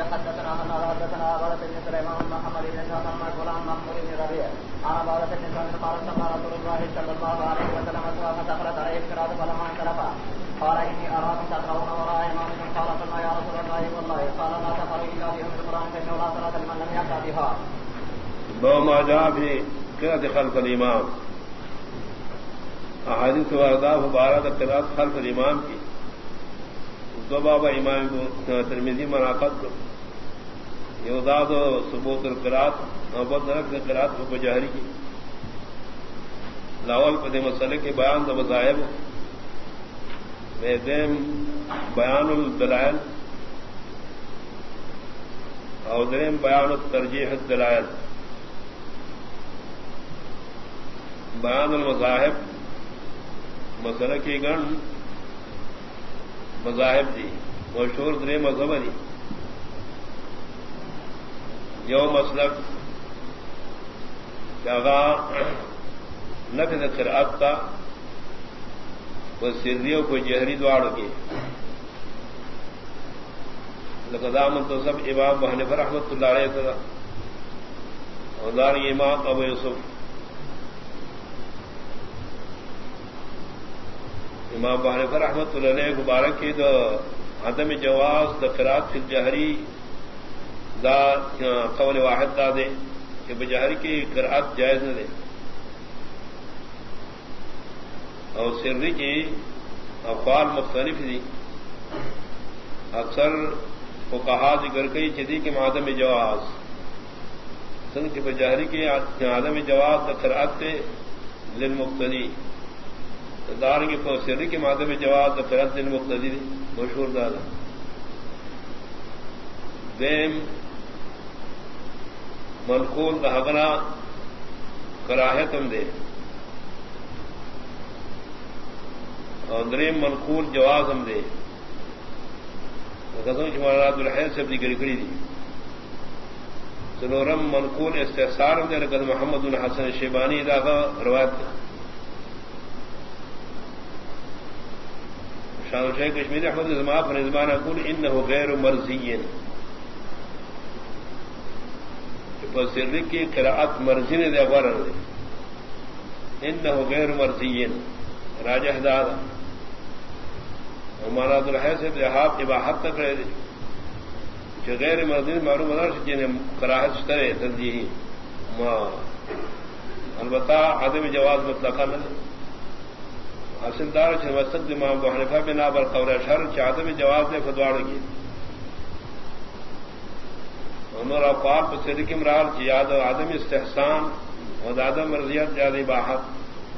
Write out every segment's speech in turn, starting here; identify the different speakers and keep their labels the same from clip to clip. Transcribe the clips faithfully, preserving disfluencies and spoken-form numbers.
Speaker 1: حدثنا من حدثنا عبادة بن سليمان بن محمد بن محمد غلام محمود بن ربيع عن عبادة بن سليمان قال صلى رسول الله صلى الله عليه وسلم فدخلت عليه القراءة فلما انصرف قال إني أراكم تقرؤون وراء إمامكم قال قلنا يا رسول الله والله قال لا تقرأوا إلا بأم القرآن فإنه لا صلاة لمن لم يأت بها.
Speaker 2: باب ما جاء في قراءة خلف الإمام. احادیث واردہ مبارک قراءت خلف الامام کی دو بابا امام کو ترمذی مناقض کو یوداد و ثبوت القراءت محبت نرک قراءت کو جہری کی لاول پدے مسئلے کے بیان دو مذاہب دیم بیان الدلائل اور دیم بیان الترجیح الدلائل. بیان المذاہب مسئلہ کی گن مذاہب دی مشہور درے مذہب دی یو مسلک کیا نفذ قرآت تا وہ سریوں کو جہری دواروں کی لقدام منتصب امام حنیفہ رحمۃ اللہ علیہ تعالی اور دار امام ابو یوسف امام ابو حنیفہ رحمۃ اللہ علیہ مبارک کی دو عدم جواز دا قرات فی الجہری دا قول واحد دا دے کہ بجہری کی قرات جائز نہ دے اور سری کی اقوال مختلف دی اکثر فقہا ذکر کئی چیزی کے عدم جواز سن کی بجہری کی عدم جواز دا قرات للمقتدی دار کی فوسری کے مادہ میں جواب قرات للمقتدی مشہور دادا دیم منقول دہغنا کراہتم دے اور دریم منقول جواز ہم دے قسم شمارات الحیل سے اپنی گری کری دی سنورم منقول استحصار ہم دے لقد محمد بن حسن شیبانی داغا روایت دے شاہ شیخ کشمیری احمد زما پر زمان اقول انه غیر مرضی پر سر کی قراءت مرضی نے دے غور دے انه غیر مرضی راجح داد ہمارا دلہ سے لحاظ اباحت تک رہے دے کہ غیر مرضی معلوم نہ جن کراہت کرے ترجیحی ما البتہ عدم جواز مطلقاً حاصلدار وسط امام ابو حنیفہ بنا بر قول اشہر عدم جواز نے فتواڑ کی انہوں نے اقوال پر صدق امرار کی یاد عدم استحسان اور عدم مرضیت زیادہ باحت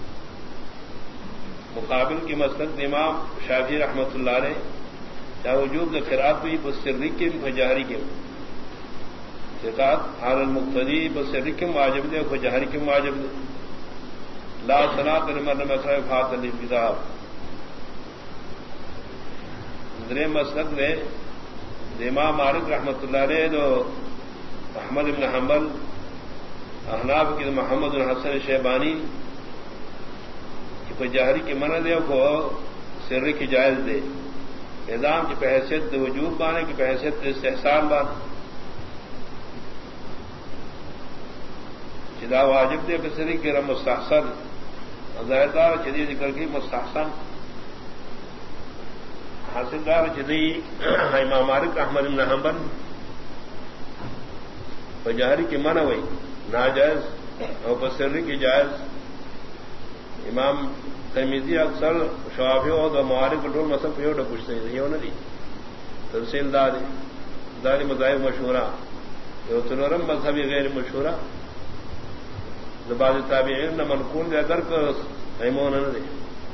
Speaker 2: مقابل کی مسلک امام شافعی رحمۃ اللہ علیہ چاہے وجوب قرات بھی بسری کے فجہری کے قرات حال المقتدی بسری کے واجب دے فجہری کے واجب دے لا صلاۃ لمن لم يقرأ فاتحة الكتاب. درے مسلک نے امام مالک رحمۃ اللہ علیہ دو احمد بن حنبل احناف کی محمد بن حسن شیبانی کی جہری کی منع دے کو سر کی جائز دے نظام کی بحیثیت وجوب بانے کی بحیثیت استحسان بان چدا واجب دے کسری کی رم مستحسن ظاہردار چدی ذکر کی مستحسن حاصلدار چدی امام مالک احمد بن حنبل بجہری کی منع ہوئی ناجائز اور بسری کی جائز. امام ترمذی اکثر شوافی اور دو موارد کو ڈول مسئلہ پیو پوچھتے ہیں یہ نہ دی تفصیل دار داری مذاہب مشہورہ یہ تنورم مذہبی غیر مشہورہ بعض تابعین نہ منقول دے اگر کو ایمون نہ دے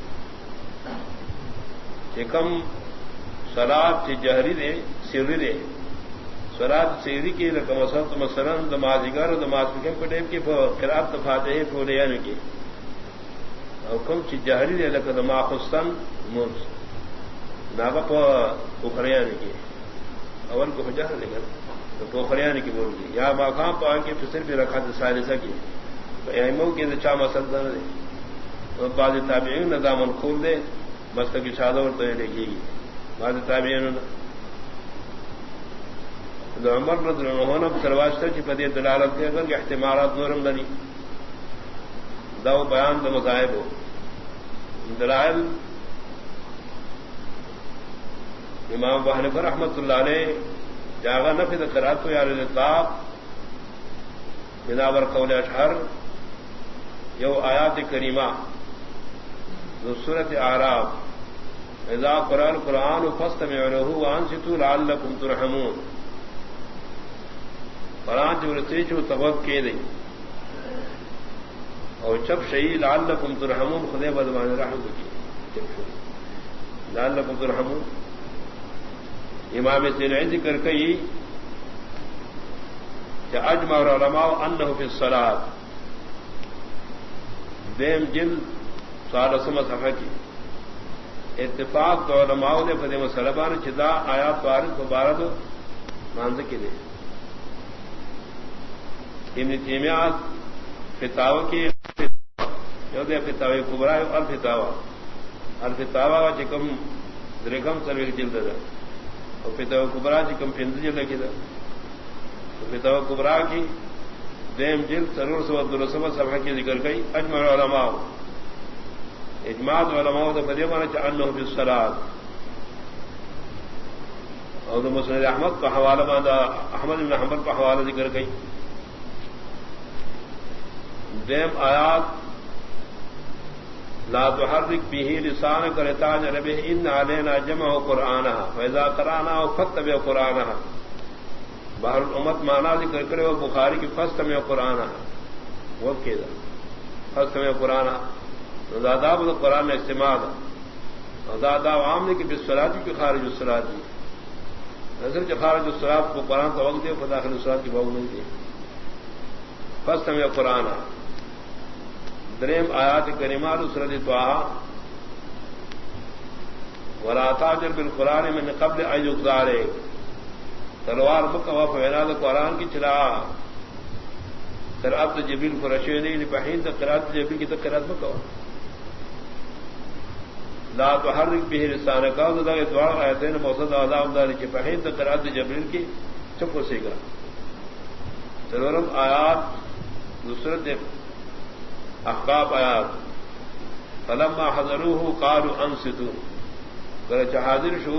Speaker 2: کہ کم صلاۃ کی جہری دے سری دے صلاۃ سری کی رقم مثلا مثلا نمازگر نماز کے پڑھے کی قرات فاتحہ پورے یعنی کی اور کم چی جہری دے لکہ ما خصن مرز ناغا پا اخریانی کی اول کو جہر لے گا تو اخریانی کی بول گی یا مقام پا کے پھر بھی رکھا تھا سالسہ کی ایموں کی چا مسل نہ دے تو بعض تابعین نہ دامن کھول دے مسلک کی شادہ اور تو دیکھے گی بعض تابعین عمر رضی اللہ عنہ سرواشتر کی پدی دلالت کے اگر احتمالات نورم دلی دو بیان دو مذاہب ہو دلائل امام ابو حنیفہ رحمۃ اللہ علیہ جاغا نفی قرات یا الاطلاق بنابر قول اشہر یو آیات کریمہ سورۃ اعراف اذا قرأ القرآن فاستمعوا له وانصتوا لعلكم ترحمون قرآن جو رسی چو تبق کے دیں اور چپ شہی لعلکم ترحمون خدے بدمان رحم کی چپ شہی لعلکم ترحمون امام سیرین ذکر کئی کہ اجمع العلماء انہ فی الصلاۃ دیم جل سالسم صفحہ کی اتفاق تو علماء نے فدی مسلمان چدا آیات وارث مبارک مانز کے دے ابن تیمیہ فتاوی کی جو دے فتاوی کبرا ہے الفتاوا الفتاوا چکم درکم سروے جلد ہے اور فتاوی کبرا چکم پنج جلد کی دا فتاوی کبرا کی دیم جلد سرور سو درسم صفحہ کی ذکر گئی اجمع العلماء اجماع علماء نے فدیمانہ چانہ بالصلاۃ اور مسند احمد کا حوالہ باندھا احمد بن حنبل کا حوالہ ذکر گئی دیم آیات لا تحرك به لسانك لتعجل به ان علينا جمع قرآنها فاذا قرأناه فاتبع قرآنها بحر الامت معنی ذکر کرے وہ بخاری کی فاستمع قرآنها وہ کہدا فاستمع قرآنها زادہ وہ قرآن نے استعمال زادہ عام نے کہ بالصلاۃ کی خارج الصلاۃ نظر کے خارج الصلاۃ کو قرآن کا وقت دے داخل الصلاۃ کی باب نہیں دی فاستمع قرآنها دریم آیات کریمات سورۃ طه ولا تعجل بالقرآن من قبل ان يقضى تلوار مکوا فیناد قرآن کی چلا قرات جبریل فرشیدی بحین قرات جبریل کی قرات مکوا لا تحرك به لسانك ذا دوار ایتین موصد عذاب دار کی بحین قرات جبریل کی چپ سے گا تلورم آیات دوسرت احقاف آیات فلما حضروه قالوا انصتوا کرچ حاضر شو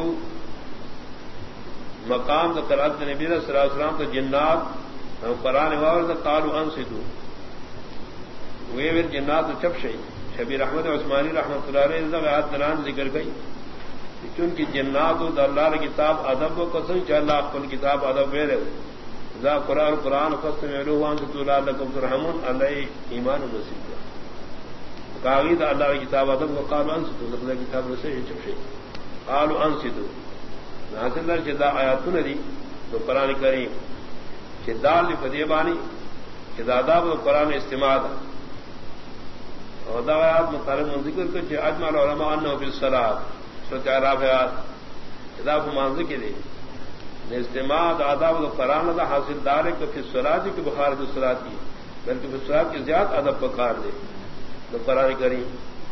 Speaker 2: مقام دا قرات نبی صلی اللہ علیہ وسلم تو جنات قرآن وارد قالوا انصتوا وہ ور جنات چپ شئی شبیر احمد عثمانی رحمۃ اللہ علیہ نے آیات دلان ذکر گئی چونکہ جنات و اللہ کی کتاب ادب و قسم چ اللہ اپن کتاب ادب ویرے ذا قرآن قرآن فاستمعوا له وانصتوا لعلكم ترحمون علیہ ایمان و نصیب کاغید اللہ کی کتاب ادب و قالوا انصتوا اللہ کی کتاب سے چپ شئی قالوا انصتوا حاصل در جدا آیات ندی تو قرآن کریم شدال فدیبانی شداداب و قرآن استعمال اور دا آیات مطالب ذکر کر کہ اجمع العلماء انه بالصلاۃ سورۃ اعراف آیات شدا کو مان ذکر ہے استماع آداب و قرآن دا حاصل دار کہ فی الصلاۃ کی بخارج الصلاۃ کی بلکہ فی الصلاۃ کی زیادہ ادب پکار دے تو قرآن کریم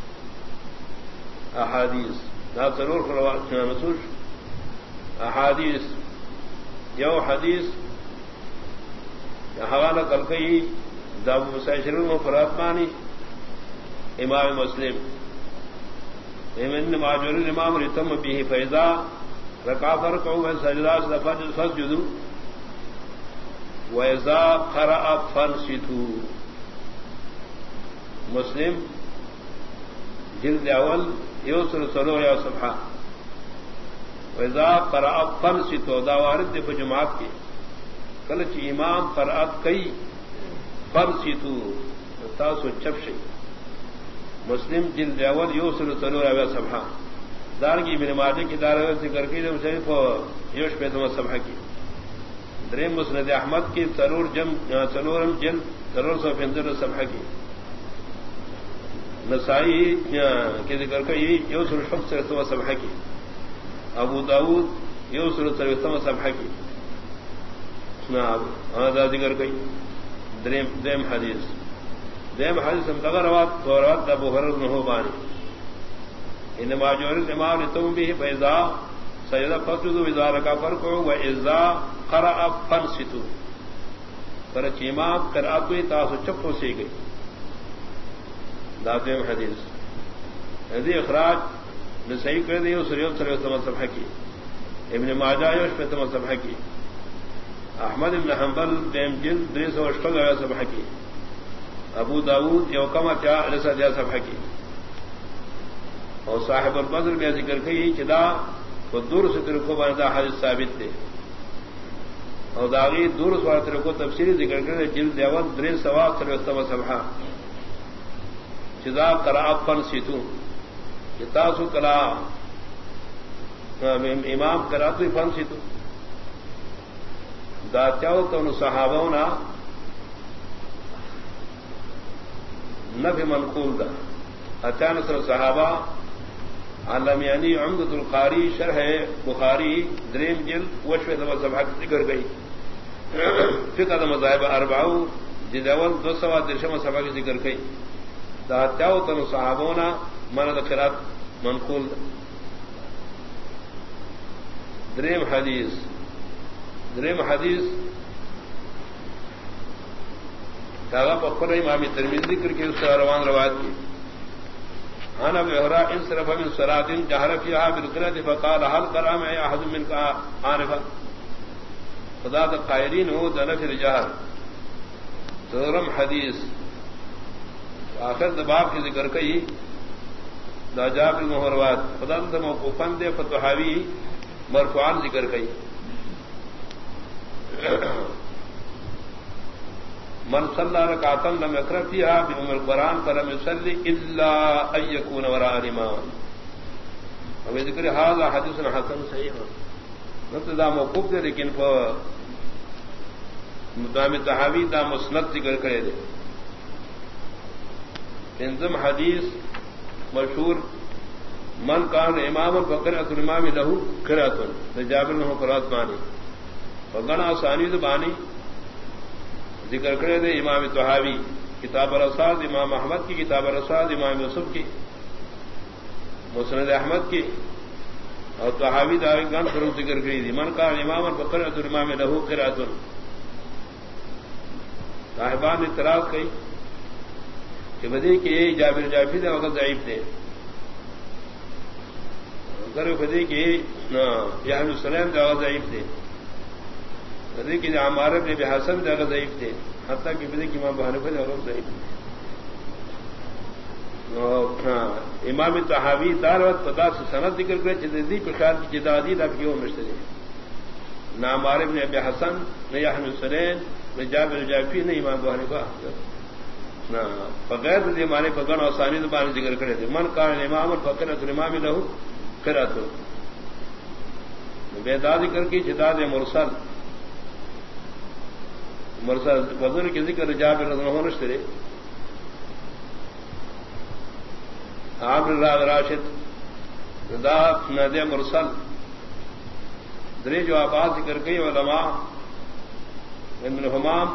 Speaker 2: احادیث نا ضرور روایت نصوص احادیث یو حدیث حوالہ کل کئی داب مسائشر المفراتمانی امام مسلم ماجور الامام رتم به فیضا رکع فرکعوا سجدا فسجدوا واذا قرأ فانصتوا مسلم جلد اول یوسر سلو یا صفحہ واذا قرأ فانصتوا دا وارد دے جماعت کے کلچ امام قرأت کئی فانصتوا تاسو چپ شئی مسلم جلد اول یوسر سلو یا صفحہ دار کی ابن ماجہ کی دار ذکر کی شریف یوش پہ تم صفحہ کی دریم مسند احمد کی ضرور جم سلورم جلد ضرور سو پندرہ صفحہ کی نسائی کی ذکر کا یہ یوسر شخص سے تو صفحہ کی ابو داؤد یوسر سروتم صفحہ کی ہاں ذکر گئی دریم دیم حدیث دیم حدیث ہم لگا روات روات ابو ہریرہ بن حبانی انما جوہر الامام لتم به فاذا سجد فسجدوا اذا ركع فاركعوا واذا قرأ فانصتو پر امام قرأت ہوئی تاسو چپ ہو سی گئی دادم حدیث حدیث اخراج نے صحیح کر دی سریوت سریوت صفحہ کی ابن ماجہ یوش پہ تم صفحہ کی احمد ابن حنبل دیم جلد دری سو اشتگ صفحہ کی ابو داود یوکما کیا رسا دیا صفحہ کی اور صاحب البدر میں ذکر کی چدا وہ دور سے ترکو بنتا حدیث ثابت تھے اور داغی دور سوال ترکو تفصیلی ذکر کرے جلد اول دری سوا سروستم صفحہ چدا کرا فن سیتو تاسو کلا امام کرا تو فن سیتو دا چاو تو صحابہ نا نفی منقول دا اچانک سر صحابہ علم یعنی عمدۃ القاری شرح بخاری دریم جلد وشو سبا سبحہ کی ذکر گئی فقہ مذاہب اربعو جد اول دو سوا درشم سبحہ کی ذکر گئی دا چاو تو صحابہ نا من قرات منقول دا دریم حدیث دریم حدیث کاغا پخر امام ترمذی ذکر کے اس سے روان روایت کی انا بہرا ان صرف من صلاه جهر فيها بالقراءه فقال هل قرأ معي احد منك عارفا خدا القائلين هو ذل في الجهر درم حدیث آخر باب کی ذکر کی دا جابر بن روایت خدا تے موقوفن دے فتوحاوی مرفوعان ذکر کی من صلى ركعة لم يقرأ فيها بأم القرآن فلم يصلي إلا أن يكون وراء الإمام. وذكر هذا حديث حسن صحيح. نبتدا موقوف دے لیکن مدام تحاوی دا مسند ذکر کرے دے. انزم حدیث مشہور من کان امام فقرأت الامام له قرأة جابر بن قرأت بانی وغنا اسانید بانی ذکر کرے دے امام طحاوی کتاب الرصاد امام احمد کی کتاب الرصاد امام یوسف کی مسند احمد کی اور طحاوی داوی گان پر ذکر کری دی من کان امام فقرأت الامام له قرأة صاحبان اعتراض کی کہ بدی کہ یہ جابر جعفری دے وقت ضعیف تھے اگر بدی کہ یحیی سلیم دے وقت ضعیف تھے بدی کہ عمار بن ابی حسن دے وقت ضعیف تھے حتیٰ کہ بدی کہ امام ابو حنیفہ دے وقت ضعیف تھے امام طحاوی دار وقت پتا سے سند ذکر کرے جدیدی پرکار کی جدادی اب کیوں مشتری نہ عمار بن ابی حسن نہ یحیی سلیم نہ جابر جعفری نہ امام ابو حنیفہ بغیر دے مانے پگن اور ثانی زبان ذکر کرے تھے من کان امام الفقرۃ الامام له قرات بیدا ذکر کی جداد مرسل مرسل فضل کے ذکر جابر رضی اللہ عنہ نشترے عامر راشد دا ندی مرسل درے جو آباد ذکر کی علماء ابن حمام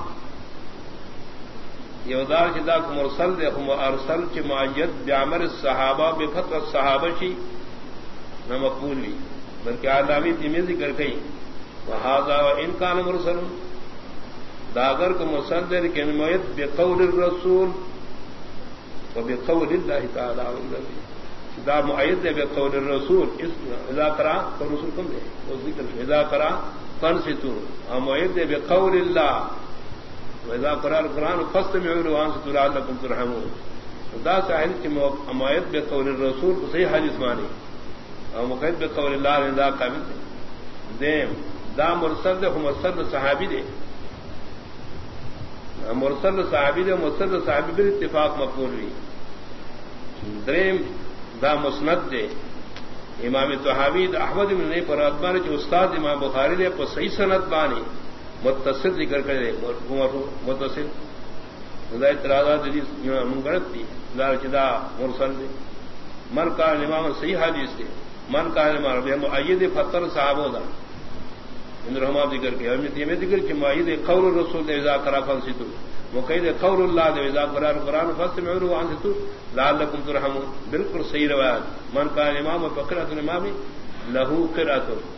Speaker 2: یودار جدا کو مرسل دے ہم ارسل چ معید بعمر الصحابہ بفتح الصحابہ چی نہ مقبول بھی بلکہ علاوی تیمی ذکر کئی وہذا وان کان مرسل داگر کو مرسل دے کہ معید بقول الرسول وبقول اللہ تعالی والنبی دا معید دے بقول الرسول اس اذا قرا الرسول کم دے وہ ذکر اذا قرا فانصتوا اور معید دے بقول اللہ وإذا قرأ القرآن فاستمعوا له وأنصتوا لعلكم ترحمون. دا ساحل کی مؤید بقول الرسول کو صحیح حدیث مانی اور مقید بقول اللہ نے دا قابل دے دیم دا مرسل دے مرسل صحابی دے مرسل صحابی دے مرسل صحابی بھی اتفاق مقبول ہوئی. دریم دا مسند دے امام طحاوی دا احمد بن نہیں پر ادبان جو استاد امام بخاری دے پر صحیح سند بانی متصل ذکر کرے متصل خدا اعتراضات منگڑت تھی دار چدا مرسل دے من کا امام صحیح حدیث دے من کا امام معید فتر صحابہ دا ان رحمہ ذکر کے ہم یہ ذکر کہ معید قول الرسول دے اذا قرأ فانصتوا مقید قول اللہ دے اذا قرأ القرآن فاستمعوا له وانصتوا لعلكم ترحمون. بالکل صحیح روایت من کا امام فقرۃ الامام له قرأۃ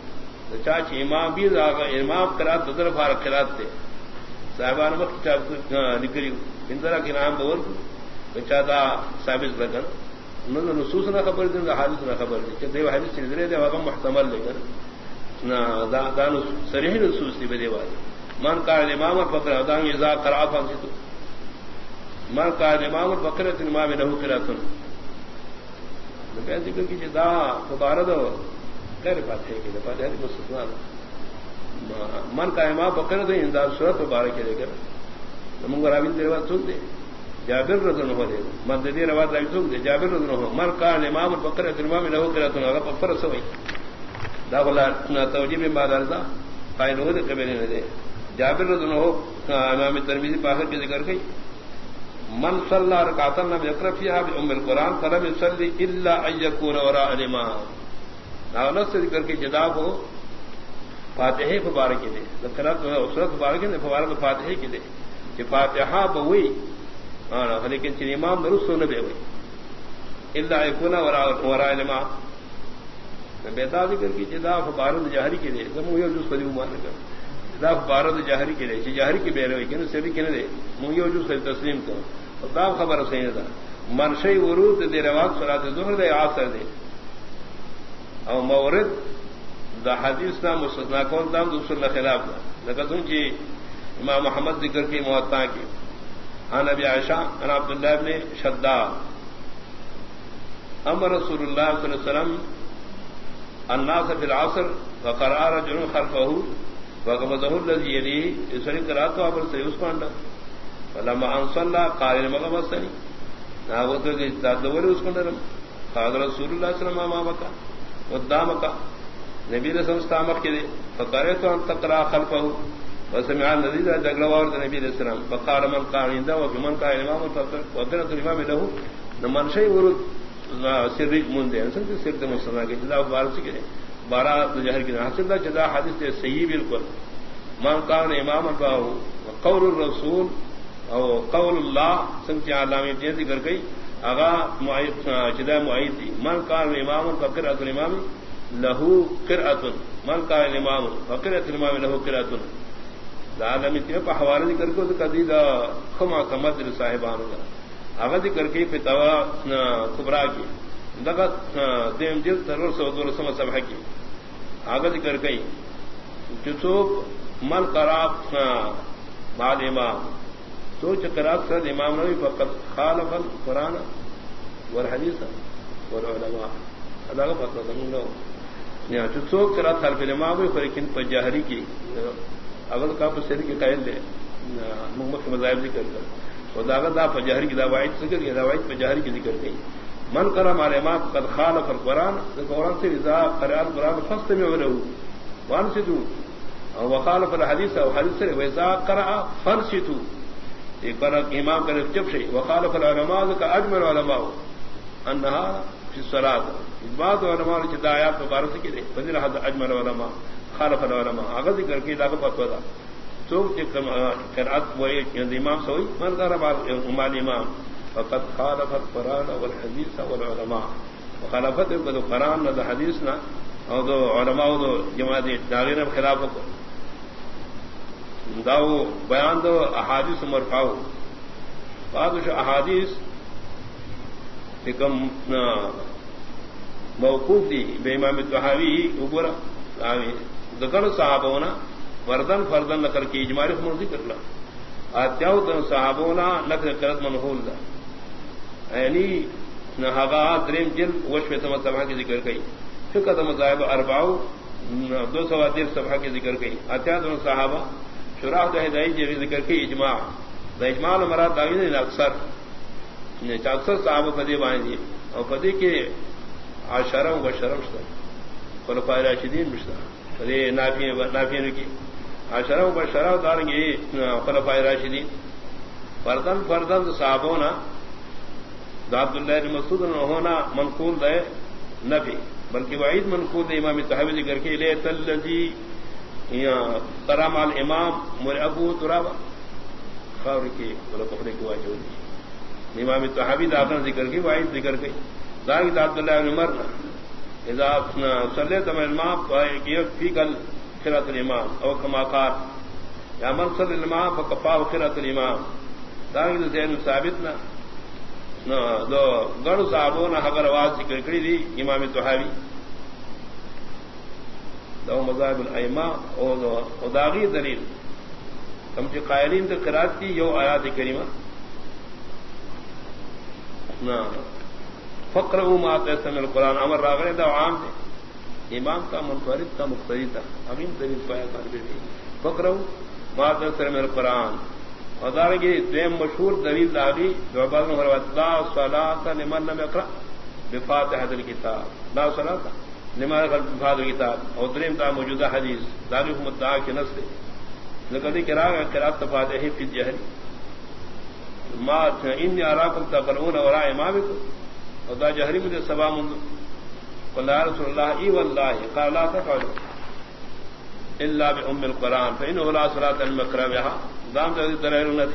Speaker 2: چاچ امام بھی امام قرات ددر فارق قرات تھے صاحبان وقت نکری اندرا کے نام بول چاہتا ثابت لگن انہوں نے نصوص نہ خبر دیں حادث نہ خبر دی کہ دیو حادث سے درے دے وقم محتمل لے کر نہ دان صریح نصوص دی بدے والے من کا امام الفقر ادان اذا قرأ فانتو من کا امام الفقر امام له قراتن میں ذکر کی جدا مبارد غیر بات ہے کہ بات ہے مستثنا من کا امام فقر دے انداز صورت مبارک لے کر منگرا بن دیوات سن دے جابر رضی اللہ عنہ من دے روایت راوی سن دے جابر رضی اللہ عنہ من کا امام الفقر امام له قراتن اگر فقر سوئی دا ولا توجیہ میں بعد ارضا قائل ہو دے قبل نے دے جابر رضی اللہ عنہ امام ترمذی پاخر کے ذکر گئی من صلى ركعة لم يقرأ فيها بأم القرآن فلم يصلي إلا أن يكون وراء الإمام. ناولت سے ذکر کے جدا کو فاتحہ مبارک دے ذکرات سورۃ مبارک نے فوارد فاتحہ کی دے کہ فاتحہ بوئی ہاں لیکن چن امام درست نہ بے ہوئی الا يكون وراء وراء الإمام. بیدا ذکر کی جدا فوارد جہری کی دے زمو یہ جس پدی مان کر جدا فوارد جہری کی دے جہری کی بے ہوئی کہ سے بھی کنے دے مو یہ جس تسلیم کو دا خبر صحیح ہے منشئی ورود دے رواج صلاۃ ظہر دے عصر دے او مورد دا حدیث نام مستثنا کون دام دوسرا خلاف لگا تم جی امام محمد ذکر کی موطا کی عن ابی عائشہ عن عبداللہ ابن شداد امر رسول اللہ صلی اللہ علیہ وسلم الناس فی العصر وقرأ رجل خلفه وقبضه الذي يليه يسري قراءته ابر سيوسپاندا فلما ان صلى قال مغبسني ناوت تدور اس کو نرم قال رسول اللہ صلی اللہ علیہ وسلم ما بکا قدامك نبی نے سمستامک کے فقرت ان تقرا خلفه وسمع الذي ذكر النبي صلى الله عليه وسلم فقال من قال عنده ومن قال امام الفقر وقرت الامام له من شيء ورد سر من دے سن سر مستنا کے جدا بارس کے بارات ظاہر کی حاصل جدا حدیث صحیح بالکل من قال امام باو قول الرسول او قول اللہ سمجھ علامہ یہ ذکر گئی اغا معید جدا معید من قال امام فقرۃ الامام له قرأۃ من قال امام فقرۃ الامام له قرأۃ عالمی تے په حوالے ذکر کو قدیدا خما کمدر صاحبان اغا ذکر کی فتوا کبرا کی دغه دیم جل ترور سو دور سم صبح کی آگا ذکر گئی چوک من قرات بعد امام تو چکرات سرد امام نبی فقط خالف القرآن والحدیث والعلماء اداغا فتوہ دنگو لو چوک قرات خالف الامام فریقین پر جاہری کی اگر کا پر سیر کی قائل دے محمد کے مذاہب ذکر کر اور داغا دا پر جاہری کی دعوائد ذکر کی دعوائد پر جاہری کی ذکر گئی من کرم على ما قد خالف القرآن القرآن سے اذا قرأ القرآن فاستمعوا له وانصتوا وخالف الحديث او حديث سے واذا قرأ فانصتوا ایک بار امام کا جب شيء وخالف العلماء كاجمع العلماء انها في الصلاه بعض علماء کی آیات مبارک کی دے فضل حد اجمع العلماء خالف العلماء اگر ذکر کی لاگو فتوا دا تو کہ قرات وہ امام سوئی من کرم على امام فقد خالف القرآن والحديث والعلماء وخالفت القرآن نہ حدیث نہ اور دو علماء دو جماعت داغین خلاف کو داو بیان دو احادیث مرفوع بعض احادیث کم موقوف دی بے امام طحاوی اوپر ذکر صحابونا فردن فردن نقل کی اجماعی کو ذکر لا اتیاو تن صحابونا نقل کرت منحول دا یعنی نہاگا دریم جل وشف سمت صفحہ کی ذکر گئی فقہ مذاہب اربعو دو سوا دیر صفحہ کی ذکر گئی اتیاد ان صحابہ شراح دا ہدائی جی ذکر کی اجماع دا اجماع مراد داوین اکثر اکثر صحابہ فدی بائیں دی اور فدی کے عشرہ و بشرم شتا خلفاء راشدین بشتا فدی نافین کی عشرہ و بشرہ دارنگی خلفاء راشدین فردن فردن صحابونا عبداللہ بن مسعود ہونا منقول ہے نفی بلکہ وعید منقول ہے امام طحاوی ذکر کے لیے تلذی کرام الامام مر ابو ترابا خور کی ولا کپڑے کی واجب امام طحاوی داخل ذکر کی وعید ذکر گئی ذالک عبداللہ بن عمر اذا صلیت من الماء فی کل قرات الامام او کما قال یا من صلی الماء فکفا قرات الامام داغ زین ثابت نہ دو گڑ صاحبوں نے اگر آواز ذکر کری دی امام طحاوی دو مذاہب الائمہ او داغی دلیل ہم جو قائلین تو قرات کی یو آیات کریمہ نہ فقرؤوا ما تيسر من القرآن امر راغنے دا عام دے امام کا منفرد کا مقتدی تھا امین دلیل پایا کر بھی فقرؤوا ما تيسر من القرآن اور دارنگی دویم مشہور دلیل داغی جو بعض میں روایت لا صلاۃ لمن لم يقرأ بفاتحة الكتاب لا صلاۃ لمن لم يقرأ بفاتحة الكتاب اور دریم تا موجودہ حدیث داغی کو مدعا کے نص سے لقد قرأ قراءة فاتحة في الجهر ما ان اراكم تقرؤون وراء امامكم ودا جهري من سبا من قال يا رسول الله اي والله قال لا تفعلوا الا بام القران فانه لا صلاه المقرأ بها دام ذي ترى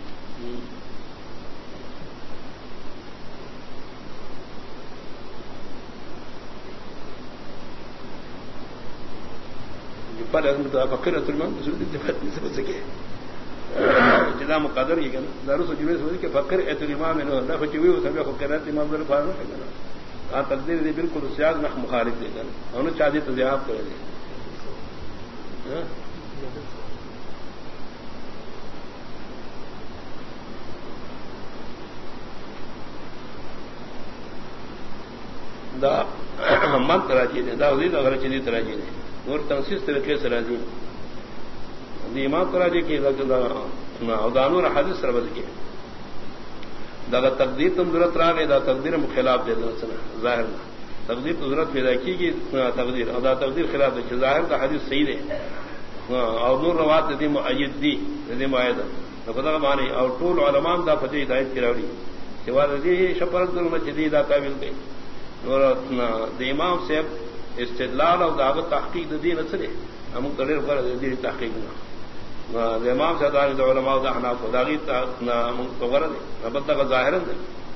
Speaker 2: پر فقرة المن سورة الدفات نسبت سکے جدا مقدر یہ کہنا دارو سجوے سوچ کے فقر ات الامام نے نہ فجوی ہو سبے فقرات امام در فارغ کہنا ہاں تقدیر دی بالکل سیاق نہ مخالف دے کہنا انہوں چاہیے تو جواب کرے ہاں دا من تراجی نے دا وزید اگر چیزی تراجی نے اور تنسیس طریقے سے راضی امام تراجی کی دانور حادث سربز کی دا تقدیر تم ضرورت را گئی دا تقدیر خلاف دے دنا ظاہر تقدیر تو ضرورت پیدا کی کہ تقدیر ادا تقدیر خلاف دے ظاہر کا حدیث صحیح دے اور نور روات دی معید دی دی معید خدا مانی اور طول علماء دا فتح ہدایت کی راوی سوا دی شپرت دل جدید قابل گئی اور امام سے استدلال اور دعوت تحقیق دین اثرے ہم کرے پر دین تحقیق نہ امام سے دار علماء دا حناف داغی تو غرض ربط کا ظاہر ہے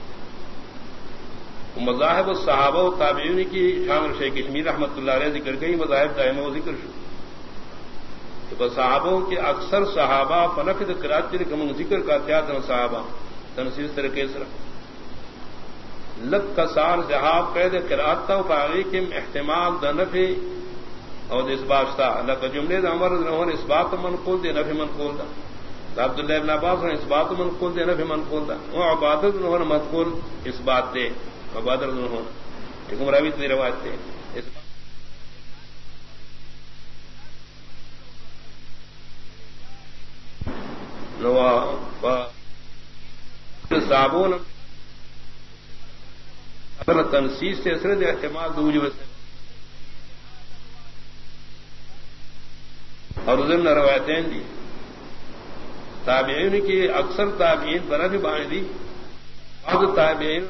Speaker 2: مذاہب الصحابہ و تابعین کی شامل شیخ کشمیر رحمۃ اللہ علیہ ذکر گئی مذاہب دائمہ و ذکر شو تو صحابوں کے اکثر صحابہ فنفذ قرات کے کم ذکر کا تیاد صحابہ تنسیز طریقے سے لک کسان جہاب قید قرات تا باغی کے احتمال د نفی اور اس بات تھا لک جملے امر انہوں نے اس بات منقول دے نفی منقول دا عبداللہ ابن عباس نے اس بات منقول دے نفی منقول دا وہ عبادت انہوں نے منقول اس بات دے عبادت انہوں نے ایک مراوی کی روایت تھے صابون تنسیز سے اثرت احتمال دوجو سے اور ضمن روایتیں دی تابعین کی اکثر تابعین پر بھی باندھ دی بعض تابعین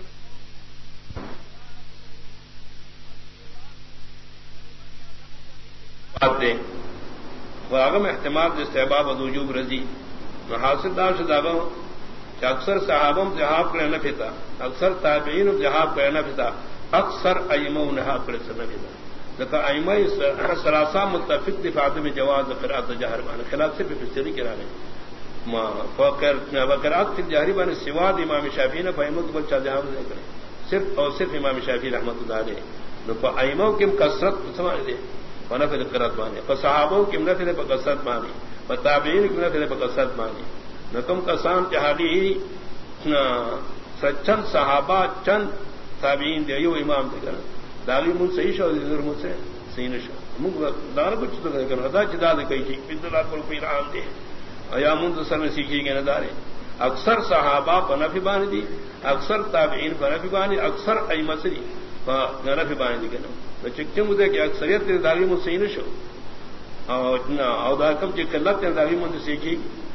Speaker 2: باتیں وعدم احتمال استحباب وجوب رضی حاصل دار سے داغوں کہ اکثر صحابوں جہاب کرنا پھتا اکثر تابعین جہاب کرنا پھتا اکثر ائمہ نہاب کر سنا پھتا لکہ ائمہ سراسا متفق دفاع میں جواز قرات جہر بان خلاف سے فسری کرا رہے ما فقر وقرات فی الجہر بان سوا امام شافعی نے فہمت کو بچا جہاب نہیں کرے صرف اور صرف امام شافعی رحمۃ اللہ علیہ لو ائمہ کی کثرت سمجھ دے ونفذ قرات بانے فصحابوں کی نفذ بکثرت مانی وتابعین کی نفذ بکثرت مانی نکم کسان چہادی سچن صحابہ چند تابعین دے یو امام دے کر دالی من صحیح شو ذکر من سے صحیح نشو من دار کچھ تو کر ہدا جدا دے کئی چیز بندلا پر کوئی رام دے ایا من سر میں سیکھی گئے نہ دارے اکثر صحابہ بنفی بان دی اکثر تابعین بنفی بان دی اکثر ائمہ سری بنفی بان دی کنا چکتے مجھے کہ اکثریت دے دالی من صحیح نشو اور او دا کم چ کلت دے دالی من سیکھی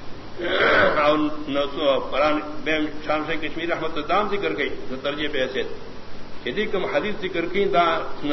Speaker 2: شام سے کشمیر رحمت دام ذکر گئی جو ترجیح پہ ایسے یدی کم حدیث ذکر کی دا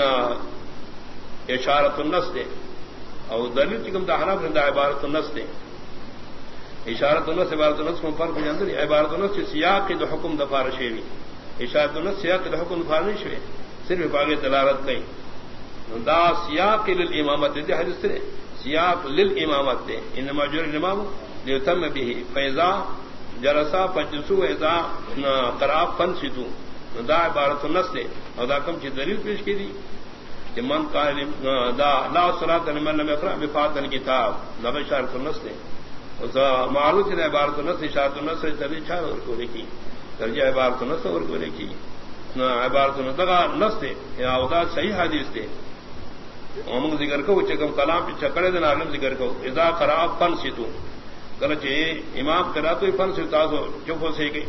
Speaker 2: اشارت النس دے اور دلیل چکم دا حنف دا عبارت النس دے اشارت النس عبارت النس کو فرق نہیں اندر عبارت النس سے سیاق کے جو حکم دفار شیوی اشارت النس سیاق کے جو حکم دفار نہیں شوے صرف باغ دلالت کئی دا سیاق للامامت دے حدیث سے سیاق للامامت دے انما جر الامام لیتم به فیضا جلسا فجسو اذا قرأ فانصتوا دا عبارت النص دے اور دا کم چی دلیل پیش کی دی کہ من قال دا لا صلاۃ لمن لم يقرأ بفاتحة الكتاب دا اشارت النص دے اس معروف ہے عبارت النص اشارت النص سے تبھی چار اور کو لکھی درجہ عبارت النص اور کو لکھی عبارت النص دا نص دے یا دا صحیح حدیث دے ہم ذکر کو چکم کلام پہ چکڑے دن عالم ذکر کو اذا قرأ فانصتوا کل چے امام قرأ تو فانصتوا تو چپ ہو سے گئی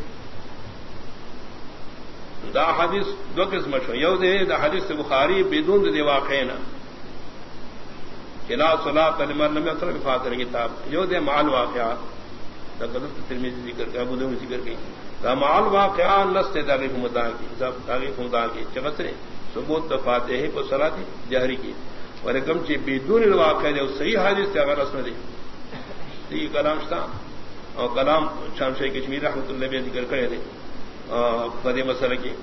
Speaker 2: دا حدیث دو قسم شو یو دے دا حدیث بخاری بدون دے واقعنا لا صلاۃ لمن لم يقرأ بفاتحة الكتاب یو دے مع الواقعات دا قدرت ترمذی ذکر کا ابو داؤد ذکر کی دا مع الواقعات نص تاریخ مدعا کی سب تاریخ مدعا کی چبسرے ثبوت فاتحہ کو صلاۃ جہری کی اور کم چی بدون الواقع دے صحیح حدیث تے اگر اس میں دے یہ کلام شتا اور کلام شام شیخ کشمیر رحمۃ اللہ علیہ ذکر کرے دے فدی مسئلہ کی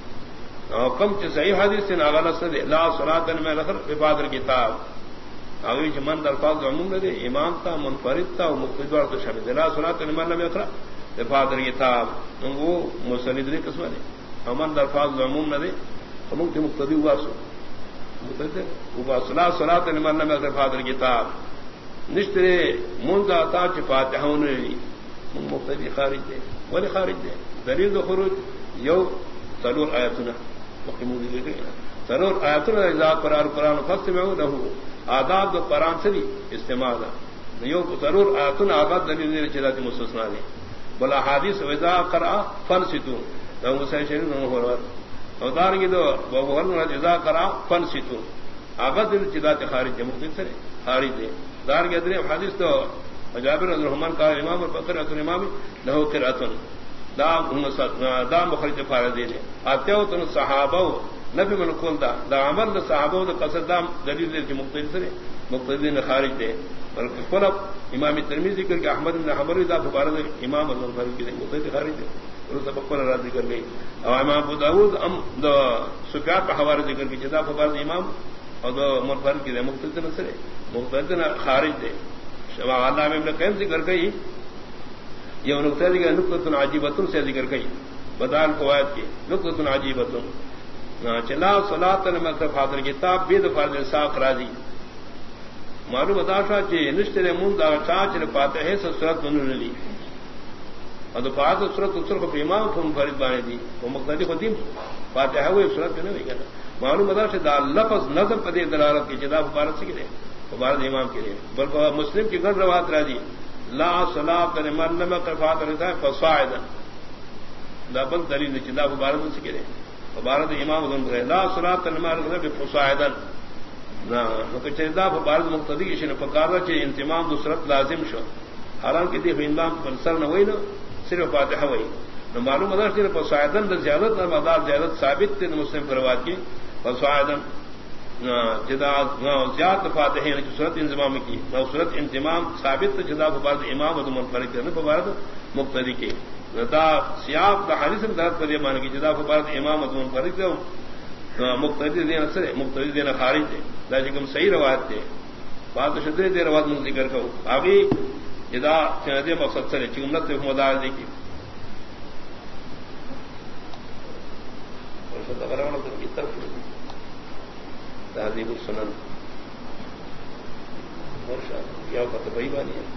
Speaker 2: کم چ صحیح حدیث سے ناغلس دے لا صلاۃ لمن لم يقرأ بفاتحة الكتاب اگوی چ من الفاظ عموم دے امام تا منفرد تا مقتدی اور تو شامل لا صلاۃ لمن لم يقرأ بفاتحة الكتاب وہ مسند دی قسم دے من الفاظ عموم نہ دے ہم کے مقتدی واسو مقتدی واسو لا صلاۃ لمن لم يقرأ بفاتحة الكتاب نشترے منذ تا چ فاتحہ نے مقتدی خارج دے ولی خارج دے دلیل دو خروج یو ضرور آیاتنا مقیمون دی گئی ضرور آیاتنا اذا قرآن قرآن فاستمعوا له آداب دو قرآن سے بھی استعمال یو ضرور آیاتنا آداب دلیل دے چلاتی مستثنا دے بلا حادث اذا قرآ فانصتوا لو مسائل شریف نمو ہورور اور دارنگی دو بہورن اذا قرآ فانصتوا آداب دلیل چلاتی خارج دے مقتد سے خارج دے دارنگی دریم حادث تو جابر رضی اللہ عنہ قال امام البقرۃ الامام له قرأۃ دام دام مخرج فارض دے آتیو تن صحابہ نبی من کول دا دا عمل دا صحابہ دا قصد دام دلیل دے مقتدی سے مقتدی نے خارج دے بلکہ فلب امام ترمذی ذکر کہ احمد بن حنبل دا فارض امام البخاری کی مقتدی خارج دے اور سب پر راضی کر گئی اور امام ابو داؤد ام دا سفیان کا حوالہ ذکر کی جدا فارض امام اور دا منفرد کی مقتدی نے سے مقتدی نے خارج دے شوا علامہ ابن قیم ذکر گئی یہ نقطہ ذکر نقطۃ عجیبۃ سے ذکر گئی بدال قواعد کی نقطۃ عجیبۃ چلا صلاۃ المغرب فاضل کتاب بيد فرض ساق راضی معلوم بتا شا کہ نشتر من دا چاچ فاتحہ سے سورۃ نلی اور تو فاتحہ سورۃ اصل کو امام کو فرض بانے دی وہ مقتدی قدیم فاتحہ وہ سورۃ نہیں ہے معلوم بتا شا لفظ نظم پر دلالت کی جدا مبارک سے کرے مبارک امام کے لیے بلکہ مسلم کی غیر روایت راضی لا صلاۃ لمن لم يقرأ بفاتحة الكتاب فصاعدا لا بل دلیل نچدا مبارک سے کرے مبارک امام ذن لا صلاۃ لمن لم يقرأ بفصاعدا نا کہ چدا مبارک مقتدی کی شن فقارہ چ انتمام نصرت لازم شو حالانکہ دی امام پر سر نہ ہوئی نا صرف فاتحہ ہوئی نو معلوم ہے صرف فصاعدا زیادت مدار زیادت ثابت ہے مسلم کی روایت کی فصاعدا جدا زیاد فاتحہ نے صورت انضمام کی نو صورت انضمام ثابت جدا بعد امام و منفرد کرنے پر بعد مقتدی کے دا سیاق دا حدیث میں درد پر یہ مان کی جدا بعد امام و منفرد کے مقتدی دین اثر مقتدی دین خارج دے دا جکم صحیح روایت دے بات شدید دے روایت من ذکر کرو آگے جدا چندے مقصد سے چنت سے مدار دے کی اور شد اگر وانا کی طرف تہذیب السنن اور شاید یا وقت بھائی بانی ہے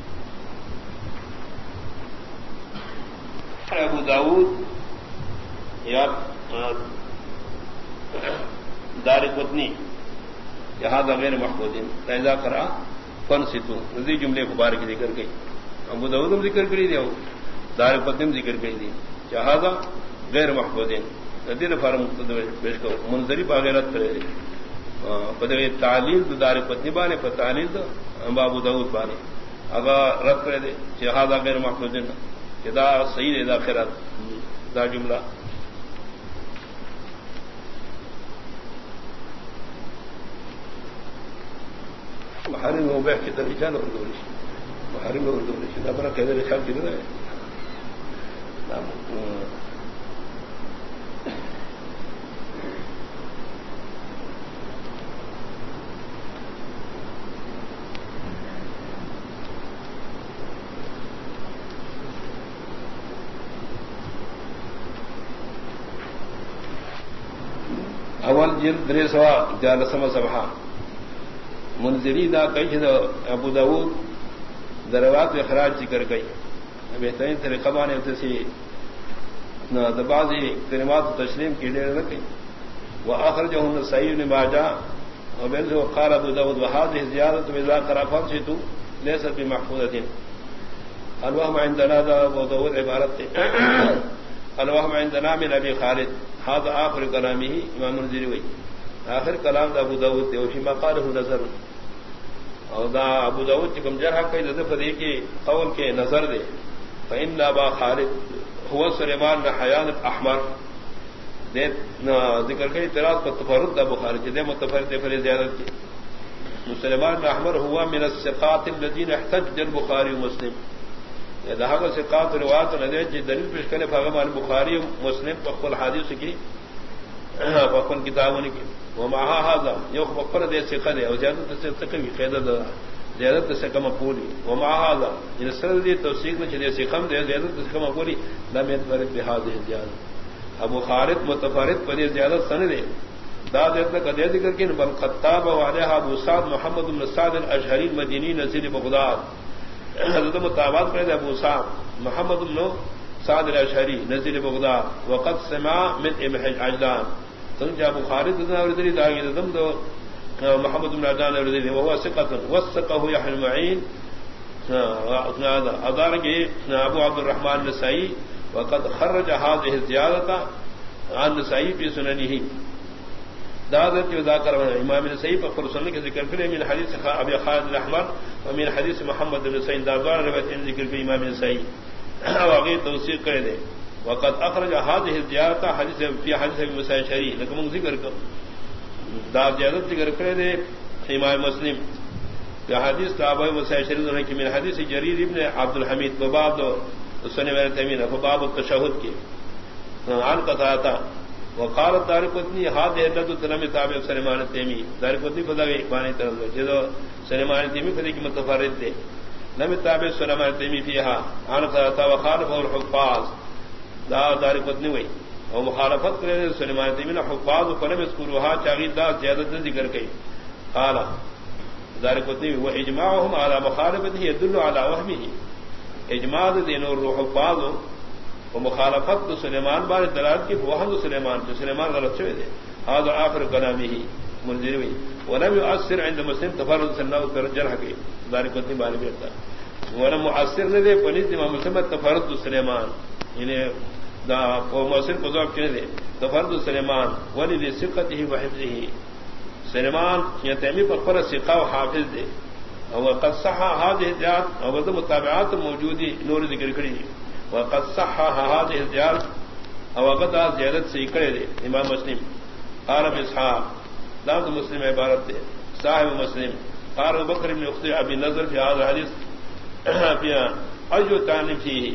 Speaker 2: ابو داؤد یا دار قطنی لہذا غیر محمودین فیضا کرا فن ستو رضی جملے مبارک ذکر گئی ابو داؤد ذکر کری دے دار قطنی ذکر کری دی لہذا غیر محمودین ندیر فارم پیش کرو منظری باغیرت کرے پدوی تعلیل دار پتنی بانے پر تعلیل ابو داؤد بانے اگر رد کرے دے لہذا غیر محمودین دا صحیح دے دا خیرات دا جملہ محارم میں مبیح کی طرح جان اور دوریش محارم میں اور دوریش دا برا قیدر خیال کی رہا ہے اول جلد درے سوا جالسم صبحا منذری دا کئی چھے ابو داود دروات اخراج ذکر گئی بہترین طریقہ بانے ہوتے سی دبازی کلمات تسلیم کی دیر رکھی وآخرجہ النسائی بن ماجہ وبن جو قال ابو داود وهذه زیادت اذا قرأ شئت ليست بمحفوظة الوهم عندنا ذا ابو داود عبارت الوهم عندنا من ابي خالد هذا آخر کلامه امام منذری وی آخر کلام دا ابو داود تے وفی مقاله نظر اور دا ابو داود چکم جرح کئی لذف دے کے قول کے نظر دے فإن ابا خالد هو سلیمان بن حیان الاحمر دے ذکر کئی اعتراض پر تفرد دا بخاری دے متفرد دے فلی زیادت کی سلیمان بن احمر ہوا من الثقات الذين احتج البخاری ومسلم دا حق ثقات روایت ندے جی دلیل پیش کرے فاغمان بخاری مسلم فقل حدیث کی فقل کتابوں کی ومعها هذا یوخ فقر دے ثقہ دے اور زیادت سے تقوی قیدہ دا زیادت سے کم مقبولی ومع هذا ان سر دی توثیق میں چلے ثقم دے زیادت سے کم مقبولی لم يتفرد بهذه الزیادت ابو خالد متفرد پر زیادت سند دے دا دیتا کا دے ذکر کہ بل خطاب وعلیہ ابو سعد محمد بن سعد الاشہری المدینی نزل بغداد حضرت مطابات کرے ابو سعد محمد بن سعد الاشہری نزل بغداد وقد سمع من ابن عجلان سنجا ابو خالد بن اوردری داغی دم دو محمد بن عجلان اوردری وهو ثقة وثقه يحيى المعين ادارگی ابو عبد الرحمن النسائی وقد خرج هذه الزيادة عن النسائی في سننه دادت جو ذاکر امام نسائی پر سنن کے ذکر کرے من حدیث ابی خالد الاحمر ومن حدیث محمد بن سعید دار روایت ذکر بھی امام نسائی واقعی توثیق کرے دے وقد اخرج هذه الزيادة حدیث فی حدیث ابی موسی اشعری لکم ذکر کر دا زیادت ذکر کرے دے امام مسلم یا حدیث ابی موسی اشعری کہ من حدیث جریر ابن عبد الحمید باب سنن میں تمین باب التشہد کی عن قطعہ وقال دارقطنی هذه عدد تلم تابع سلیمان التیمی دارقطنی بداوی بانی طرف جو سلیمان التیمی فدی کی متفرد دے لم تابع سلیمان التیمی فيها عن قطعہ وخالف الحفاظ دا دارقطنی وی اور مخالفت کرے سلیمان التیمی حفاظ فلم يذكرها چاغی دا زیادت ذکر کی قال دارقطنی واجماعهم على مخالفته يدل على وهمه اجماع دین اور حفاظ ومخالفت سلیمان بار دلالت کی وحد سلیمان جو سلیمان غلط چھوئے دے هذا آخر کلامه منذری ولم يؤثر عند مسلم تفرد سنہ پر جرح کی دار کو اتنی بار بیٹھتا ولم مؤثر نہ دے پنیت امام مسلم تفرد سلیمان یعنی دا وہ مؤثر کو ذوق کرے دے تفرد سلیمان ولی لثقته وحفظه سلیمان یہ تیمی پر پر ثقہ و حافظ دے اور قد صح هذه الزيادة اور متابعات موجودی نور ذکر کری وقد صح هذه الزيادة او قد زیادت سے کرے دے امام مسلم قال اسحاق لفظ مسلم عبارت دے صاحب مسلم قال بکر بن اخت ابي نضر في هذا الحديث في اجو تان فيه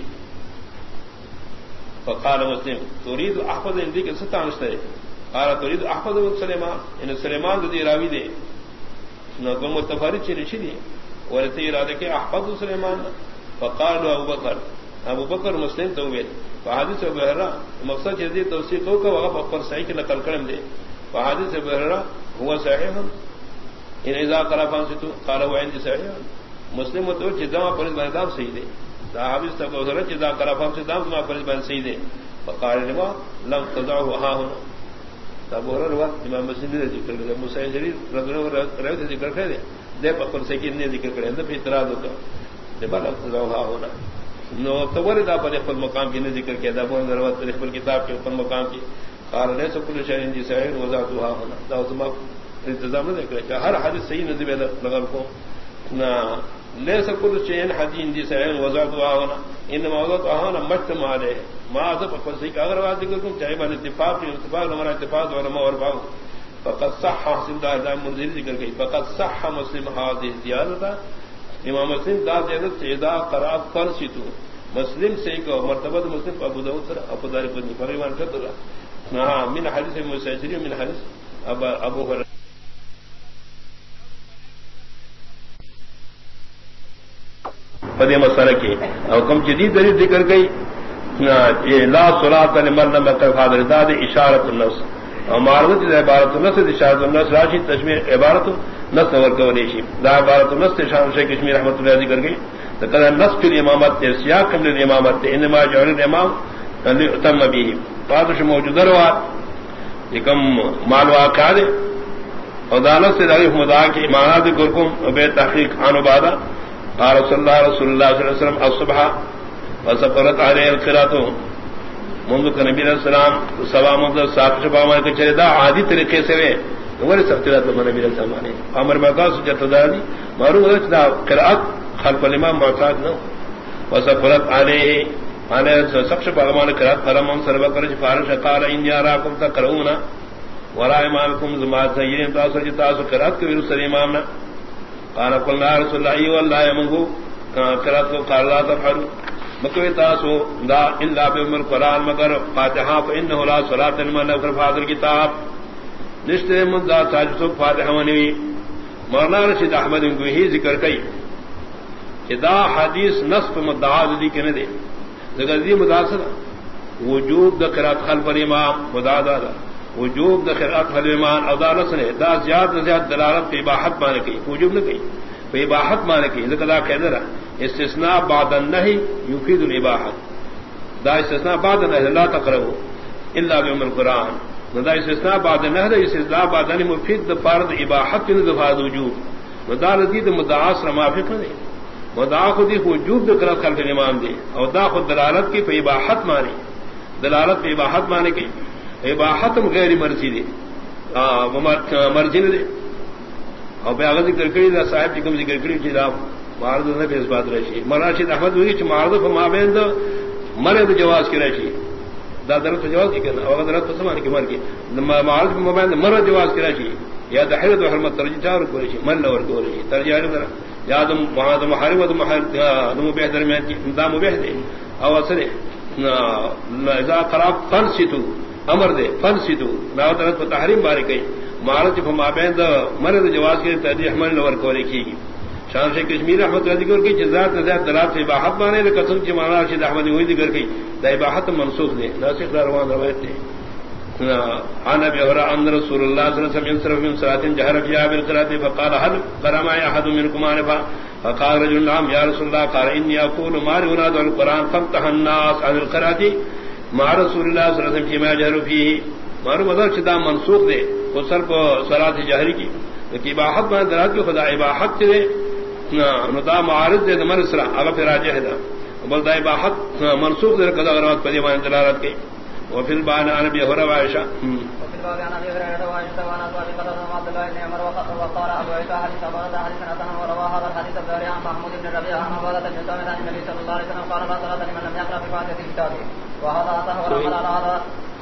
Speaker 2: فقال مسلم تريد احفظ عندك ستانشتے قال تريد احفظ سليمان ان سليمان ذی راوی دے نہ کو متفرد چھ نشی ورتے ارادہ کہ احفظ سليمان فقال ابو بکر ابو بکر مسلم تو ویل حدیث ابو ہریرہ مقصد یہ توثیق کو کہ وہ پر صحیح کی نقل کرم دے حدیث ابو ہریرہ هو صحیح ان اذا قرأ فانصتوا قال هو عندي صحیح مسلم تو جدا پر بردام صحیح دے دا حدیث ابو ہریرہ جدا قرأ فانصتوا ما پر بن صحیح دے فقال لما لم تضعه ها هنا ابو ہریرہ امام مسلم نے ذکر کیا موسی جریر رضی اللہ عنہ ذکر کرے دے پر صحیح نے ذکر کرے اندر اعتراض ہوتا دے بلا تضعه ها هنا نو تور دا پر خپل مقام کی نے ذکر کیا دا بون دروات پر خپل کتاب کے اوپر مقام کی قال نے سب کل شہر دی صحیح وضاحتها ہونا دا زما انتظام نے کرے کہ ہر حدیث صحیح نہ دے لگل کو نہ لے سب کل شہر حدیث دی صحیح وضاحتها ہونا انما وضاحتها ہونا مجتمع علیہ ما ذ پر صحیح اگر بات ذکر کو چاہے بن اتفاق کی اتفاق ہمارا اتفاق علماء اور باو فقط صح حسن دا دا منذر ذکر کی فقط صح مسلم هذه زیادہ امام مسلم دا زیادت سے ادا قرات فرشتو مسلم سے ایک مرتبہ مسلم ابو داؤد سر ابو دار کو نہیں فرمان کر دلا ہاں من حدیث مسعری من حدیث ابو ابو ہریرہ پدے مسئلہ کی حکم جدید دلیل ذکر گئی لا صلاۃ لمن لم يقف هذا الداد اشارۃ النفس معارضت عبارت النص اشارت النص راشی تشمیع عبارت نص ورکولیشی دا عبارت النص شام شیخ کشمیر رحمۃ اللہ ذکر گئی لقد النص فی الامامت سیاق قبل الامامت انما جعل الامام ليؤتم به فاضش موجود روات لکم مال واقع دے ودانت سے دغیف مدعا کی امانات کرکم بے تحقیق عن عبادہ قال رسول اللہ رسول اللہ صلی اللہ علیہ وسلم الصبح وسقرت علیہ القراۃ منذ کہ نبی علیہ السلام سوا منذ سات شبہ میں کہ چردا عادی طریقے سے وہ ہمارے سختیات نبی علیہ السلام نے امر مقاصد جتدانی معروف ہے کہ قرات خلف الامام معتاد نہ وسقرت علیہ علیہ سخش بغمان قرات فرمان سرب کر فارش قال ان یراکم تقرؤون ولا امامکم زما سیدین تاسو جتاسو قرات کے ورسل امامنا قال قلنا رسول اللہ والله يمغو قرات کو قال لا تفعلوا مکوی تاسو دا الا بام القران مگر فاتحہ فانه لا صلاۃ لمن لم يقرأ هذا الكتاب نشتے مدہ تاجو فاتحہ ونی مولانا رشید احمد گوہی ذکر کئی کہ دا حدیث نصب مدعا دی کہ نہ دے ذکر مداثر وجوب دا قرات خلف الامام مدعا دا وجوب دا قرات خلف الامام او دا نص نے دا زیادہ زیادہ دلالت کی اباحت مانے کی وجوب نہ کی اباحت مانے کی ذکر دا کہہ رہا استثناء بعد النهي يفيد الاباحه دا استثناء بعد النهي لا تقربوا الا بام القران دا استثناء بعد النهي استثناء بعد النهي مفيد فرض اباحت من ذات وجوب ودا لذيذ مدعا سره موافق نہیں مدعا خود ہی وجوب ذکر خلف الامام دی اور دا خود دلالت کی اباحت مانی دلالت کی اباحت مانے کی اباحت غیر مرضی دی ا مرضی دی اور بیاغ ذکر کری دا صاحب کی کم ذکر کری جی معارض نہ اس بات رہی مراشد احمد ہوئی کہ معارض فما بین دو مرد جواز کی رہی دا درت جواز کی کہنا اور درت سمان کی مر کی معارض فما بین مرد جواز کی رہی یا دحرت وحرمت ترجی چار کو رہی من لور کو رہی ترجیح ہے یا دم وہاں محارم و محارم بہتر میں دام بہتر او اثر اذا قراب فنسیتو امر دے فنسیتو لا درت تحریم بارے کئی معارض فما بین دو مرد جواز کی ترجیح من لور کو رہی شان شیخ کشمیر احمد رضی ذکر کی جزات نزاد دلالت سے اباحت مانے قسم کی مانا رشید احمد ہوئی ذکر کی دا اباحت منسوخ دے ناسخ روان روایت دے عن ابي هريره ان رسول الله صلى الله عليه وسلم انصرف من صلاه جهر فيها بالقراءه فقال هل قرأ معي احد منكم انفا فقال رجل نعم يا رسول الله قال اني اقول ما ينادى القران فامتحن الناس عن القراءه مع رسول الله صلى الله عليه وسلم فيما جهر فيه معلوم مدار شدہ منسوخ دے وہ سر کو صلاۃ جہری کی کہ اباحت میں دلالت کی خدا اباحت دے ندا معارض دے مرسرا اگر پھر راجہ ہے بل دا اباحت منسوخ دے قضا غرات پر یہ دلالت کی وفي البان عن ابي هريره وعائشه
Speaker 1: وفي الباب عن ابي هريره وعائشه وعن ابي قتاده عبد الله بن عمر وقال ابو عيسى حديث ابو هريره حديث حسن وروى هذا الحديث الداري عن محمود بن ربيعه عن عباده بن سامد عن النبي صلى الله عليه وسلم قال لا صلاه لمن لم يقرأ بفاتحه الكتاب وهذا اثر ورحل على هذا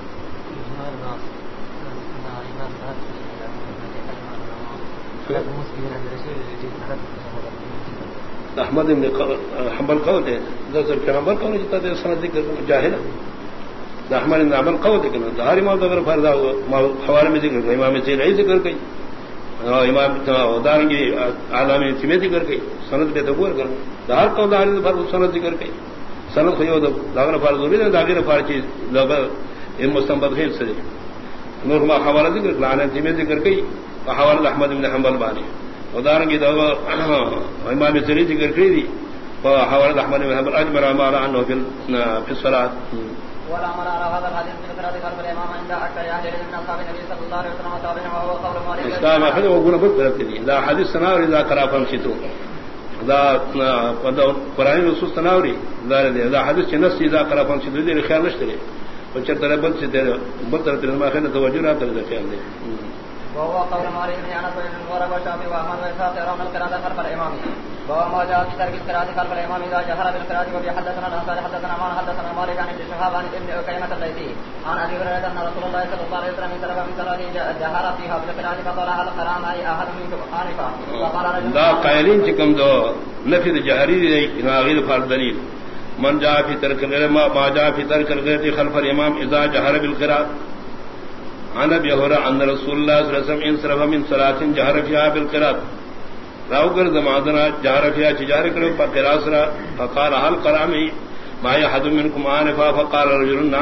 Speaker 2: احمد بن حنبل قول ہے ذکر کہ حنبل قول جتا ہے سند ذکر جاہل احمد بن حنبل قول ہے کہ داری ما ذکر فرض حوالے میں ذکر امام زیلعی ذکر کی امام دارنگی عالم تیمی ذکر کی سند پہ تبور کر دار کو دار پر سند ذکر کی سند خیو داغر فرض ضروری ہے داغر فرض چیز لوگ ان مستنبط ہے سے نور ما حوالہ ذکر عالم تیمی ذکر کی حوالہ احمد بن حنبل بانی ودارنگی دو امام زیلعی ذکر کی دی حوالہ احمد بن حنبل اجمر امارا انه في في الصلاه
Speaker 1: ولا امر على هذا الحديث من قراءه خلف الامام عند اكثر اهل العلم من اصحاب النبي صلى الله عليه وسلم وتابعين وهو قول مالك
Speaker 2: اسلام احد وقول بكره ذا حديث سناوري ذا قرا فمشتو ذا قران نصوص سناوري ذا حديث نص ذا قرا فمشتو دي خیال نشته وچر تربت سے دے بطر ترما خن توجہ نہ کرے خیال دے
Speaker 1: وهو قول مالك بن انس بن ورقه وشافعي واحمد واسحاق يرون القراءه خلف الامام وهو ما جاء في ترك القراءه خلف الامام اذا جهر بالقراءه وبحدثنا الانصار حدثنا ما حدثنا مالك عن ابن شهاب عن ابن عكيمة الليثي عن ابي هريره ان رسول الله صلى الله عليه وسلم انصرف من صلاته جهر فيها بالقراءه فقال هل قرأ معي احد منكم انفا وقال رجل لا
Speaker 2: قائلين كم دو نفي الجهري غير فرض دليل من جاء في ترك القراءه ما جاء في ترك القراءه خلف الامام اذا جهر بالقراءه عن ابي هريره ان رسول الله صلى الله عليه وسلم انصرف من صلاه جهر فيها بالقراءه راو کر زمادنا جهر فيها جهر کرو قراءه فقال هل قرأ معي ما احد منكم انفا فقال رجل نعم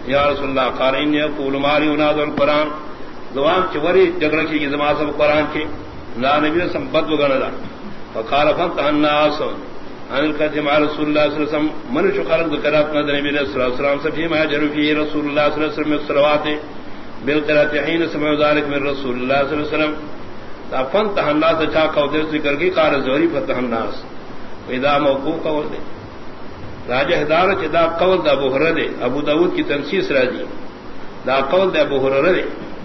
Speaker 2: یا رسول اللہ قال ان يقول ماری وناد القران دوام چوری جگڑ کی زما سب قران کی لا نبی سبت وگنا فقال فانت الناس ان الكلام على رسول الله صلى الله عليه وسلم من شكر ذكرات نبی صلی اللہ علیہ وسلم سے فيما جرى فيه رسول الله صلى الله عليه وسلم الصلوات بالقراءه حين سمع ذلك من رسول الله صلى الله عليه وسلم فانت الناس چا کو ذکر کی قال زہری فتح الناس اذا موقوف قول دے راجہ دار چدا قول دا ابو ہریرہ ابو داؤد کی تنسیص راضی دا قول دا ابو ہریرہ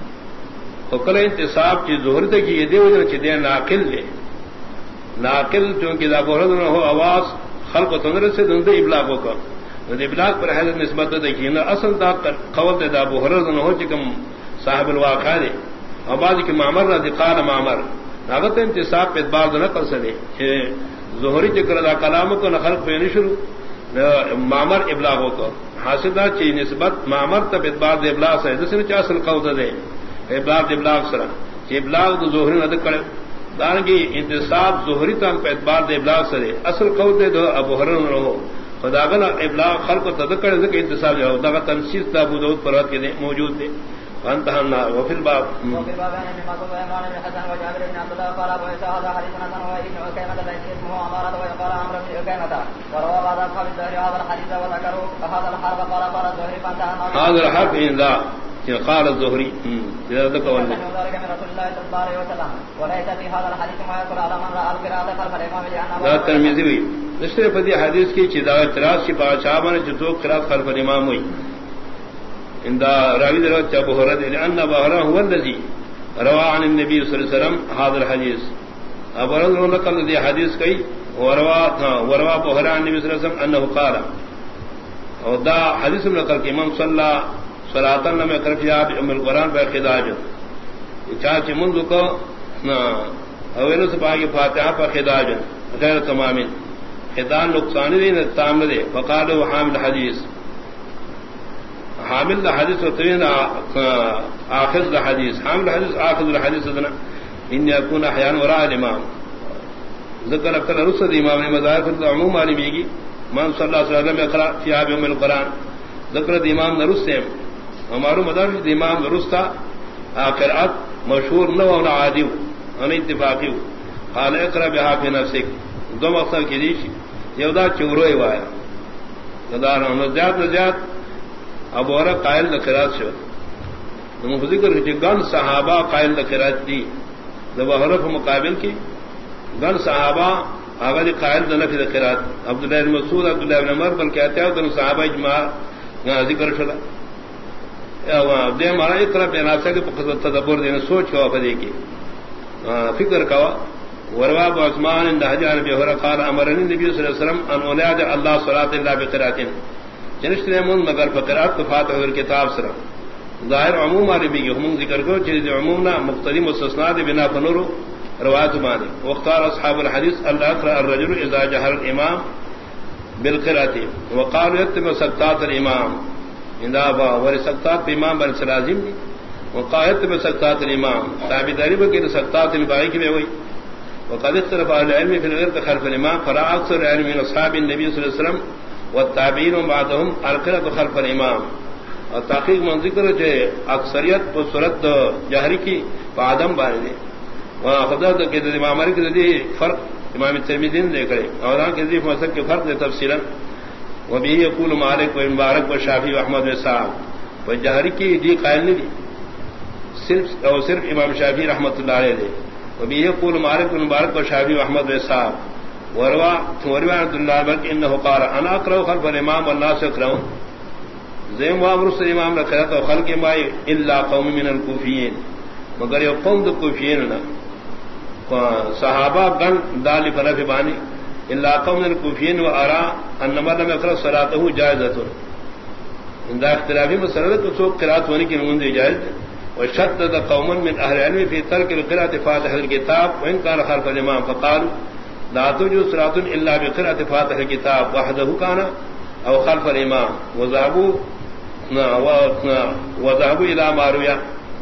Speaker 2: وکل انتصاب کی ظہر دے کی دے وجہ چ دے ناقل لے ناقل چونکہ دا ابو ہریرہ ہو آواز خلق تندر سے دند ابلاغ کو دے ابلاغ پر حضرت نسبت دے کی نہ اصل دا قول دے دا ابو ہریرہ ہو چکم صاحب الواقع دے آواز کی معمر رضی قال معمر ناغت انتصاب پہ بعض نقل سے دے ظہری ذکر دا کلام کو نقل پہ شروع معمر ابلاغ کو حاصلہ چی نسبت معمر تب ادبار دے ابلاغ سے جسے چا اصل قول دے ابلاغ دے ابلاغ سرا چی ابلاغ دو ظہری نہ کرے دانگی انتصاب ظہری تام پہ ادبار دے ابلاغ سے اصل قول دے دو ابو ہریرہ نہ ہو خداغنا ابلاغ خلق تذکر ذکر انتصاب جو دا تنسیص دا ابو داؤد پر کے دے موجود دے انتہنا وفي الباب
Speaker 1: وفي الباب عن ابن مسعود وعن ابن حسن وجابر بن عبد الله قال ابو اسحاق هذا حديث حسن وابن عكيمة ليس اسمه عمارة ويقال عمرو بن عكيمة وروى بعض اصحاب الزهري هذا الحديث وذكروا هذا الحرب قال قال الزهري فانتهى
Speaker 2: هذا الحرب ان ذا قال الزهري اذا ذكر
Speaker 1: ذلك من رسول الله صلى الله عليه وسلم وليس في هذا الحديث ما يقول على من راى القراءة خلف الامام لانه
Speaker 2: ذا الترمذي نشر فدی حدیث کی چدا اعتراض کی پاچاب نے جو قراءت خلف الامام ہوئی عند راوی روایت ابو ہریرہ لان ابو ہریرہ هو الذي روى عن النبي صلى الله عليه وسلم هذا الحديث ابو ہریرہ نقل دی حدیث کی وروا وروا ابو ہریرہ عن النبي صلى الله عليه وسلم انه قال اور دا حدیث نقل کہ امام صلی صلاۃ لم يقرأ في ام القران بخداج چاچ منذ کو اول سے باقی فاتحہ پر خداج غیر تمام خدان نقصان دے تام دے فقالوا حامل حدیث حامل الحديث وترين آخذ الحديث حامل الحديث آخذ الحديث ادنا ان يكون احيانا وراء الامام ذكر اكثر رسل امام مذاهب العموم علميگی من صلى الله عليه وسلم يقرا في ابي القران ذكر الامام نرسم ہمارو مذاهب الامام نرستا قرات مشهور نو اور عادی ان اتفاقی قال اقرا بها في نفسك دو مقصد کی دی یودا چوروئی وایا دار نزاد نزاد ابو ہریرہ قائل لقرات شو نو ذکر کہ گن صحابہ قائل لقرات دی ابو ہریرہ مقابل کی گن صحابہ اگر قائل نفی لقرات عبداللہ بن مسعود عبداللہ بن عمر بل کہتے ہیں کہ صحابہ اجماع ذکر شلا یا دے ہمارا اقرا بے ناسا کے تدبر دینا سوچ کا وفدی کی فکر کا وروا ابو عثمان عند حجان ابي هريره قال امرني النبي صلى الله عليه وسلم ان انادي الله صلاه الا بقراءه جنش نے من مگر فقرات کو فاتح اور کتاب سر ظاہر عموم عربی ہم ذکر کو چیز عمومنا مقتضی مستثنا دے بنا فنور روایت مانے واختار اصحاب الحديث الا اقرا الرجل اذا جهر الامام بالقراءه وقالوا يتبع سقطات الامام اذا با ورسقطات امام بن لازم وقایت میں سقطات الامام تابعداری بکر سقطات الباقی کی ہوئی وقد اختلف اهل العلم في الغير خلف الامام فرا اكثر العلم من اصحاب النبي صلى الله عليه وسلم والتابعين بعدهم القراءه خلف الامام اور تحقیق من ذکر ہے اکثریت پر صورت جہری کی بعدم بارے دے وہاں خدا کہ امام مالک نے فرق امام ترمذی نے کرے اور ان کے ذکر مسلک کے فرق نے تفصیلا وبه يقول مالك ومبارك وشافعي واحمد واسحاق وجہری کی دی قائل نہیں صرف اور صرف امام شافعی رحمۃ اللہ علیہ دے وبه يقول مالك ومبارك وشافعي واحمد واسحاق وروا وروا عبد الله بن انه قال انا اقرا خلف الامام والناس يقرؤون زين وامر الامام لقرات خلق ما الا قوم من الكوفيين مگر یہ قوم الكوفيين نہ صحابہ گن دال فنف بانی الا قوم من الكوفيين وارى ان من لم يقرا صلاته جائزه عند اختلافی مسئلہ تو قرات ہونے کی نمون دی جائز وشدد قوم من اهل العلم في ترك القراءه فاتح الكتاب وان كان خلف الامام فقالوا لا تجوز صلاة الا بقراءة فاتح الكتاب وحده كان او خلف الامام وذهبوا وذهبوا الى ما روى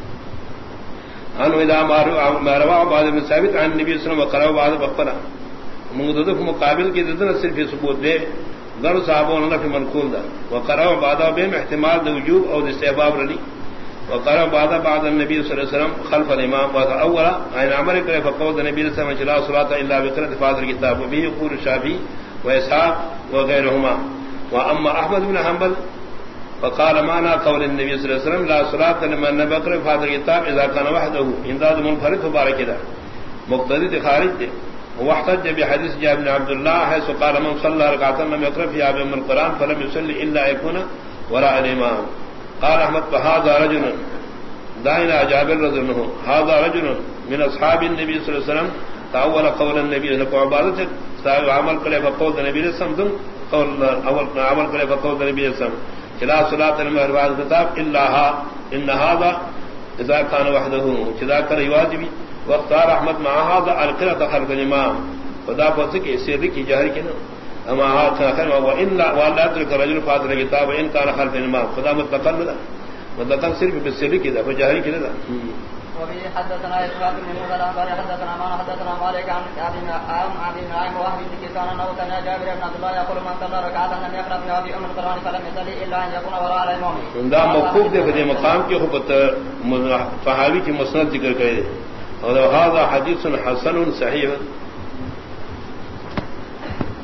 Speaker 2: انه الى ما روى بعض من ثابت عن النبي صلى الله عليه وسلم وقرأ بعض بقرا مقدد مقابل کی ذکر صرف ثبوت دے در صحابوں نے فی منقول دا وقرأ بعد بهم احتمال الوجوب او الاستحباب رلی وقرأ بعد بعد النبي صلی اللہ علیہ وسلم خلف الامام واولا عن عمر کرے فقول النبي صلی اللہ علیہ وسلم لا صلاة الا بقراءة فاتحة الكتاب وبه يقول الشافعي واسحاق وغيرهما واما احمد بن حنبل فقال معنى قول النبي صلی اللہ علیہ وسلم لا صلاة لمن بقراءة فاتحة الكتاب اذا كان وحده امداد منفرد فبارك ده مقتضی خارج دے واحتج بحديث جابر بن عبد الله حيث قال من صلى ركعة لم يقرأ فيها بأم القرآن فلم يصلي إلا يكون وراء الإمام. قال أحمد فهذا رجل دائنا جابر رضي الله عنه هذا رجل من أصحاب النبي صلى الله عليه وسلم تأول قول النبي صلى الله عليه وسلم عبادته عمل قلب قول النبي صلى الله عليه وسلم قول أول عمل قلب قول النبي صلى الله عليه وسلم لا صلاة لمن بعد الكتاب إلا ها إن هذا إذا كان وحده كذا كان يواجبي واختار احمد مع هذا القراءة خلف الامام خدا پوچھ کے سر کی جہر کی نا اما ہاتھ اخر وان ولا ادرك الرجل فاتر الكتاب ان كان خلف الامام خدا متقل لا متقل صرف بالسر کی دا جہر کی نا.
Speaker 1: وبه حدثنا اسحاق بن موسى الانصاري حدثنا ما حدثنا مالك عن ابي ابي نعيم وهب بن كيسان انه سمع جابر بن عبد الله يقول من صلى ركعة لم يقرأ فيها بأم القرآن فلم يصلي الا ان يكون وراء الامام.
Speaker 2: دا موقوف دے فدی مقام کی خبت صحابی کی مسند ذکر کرے اور هذا حديث حسن صحيح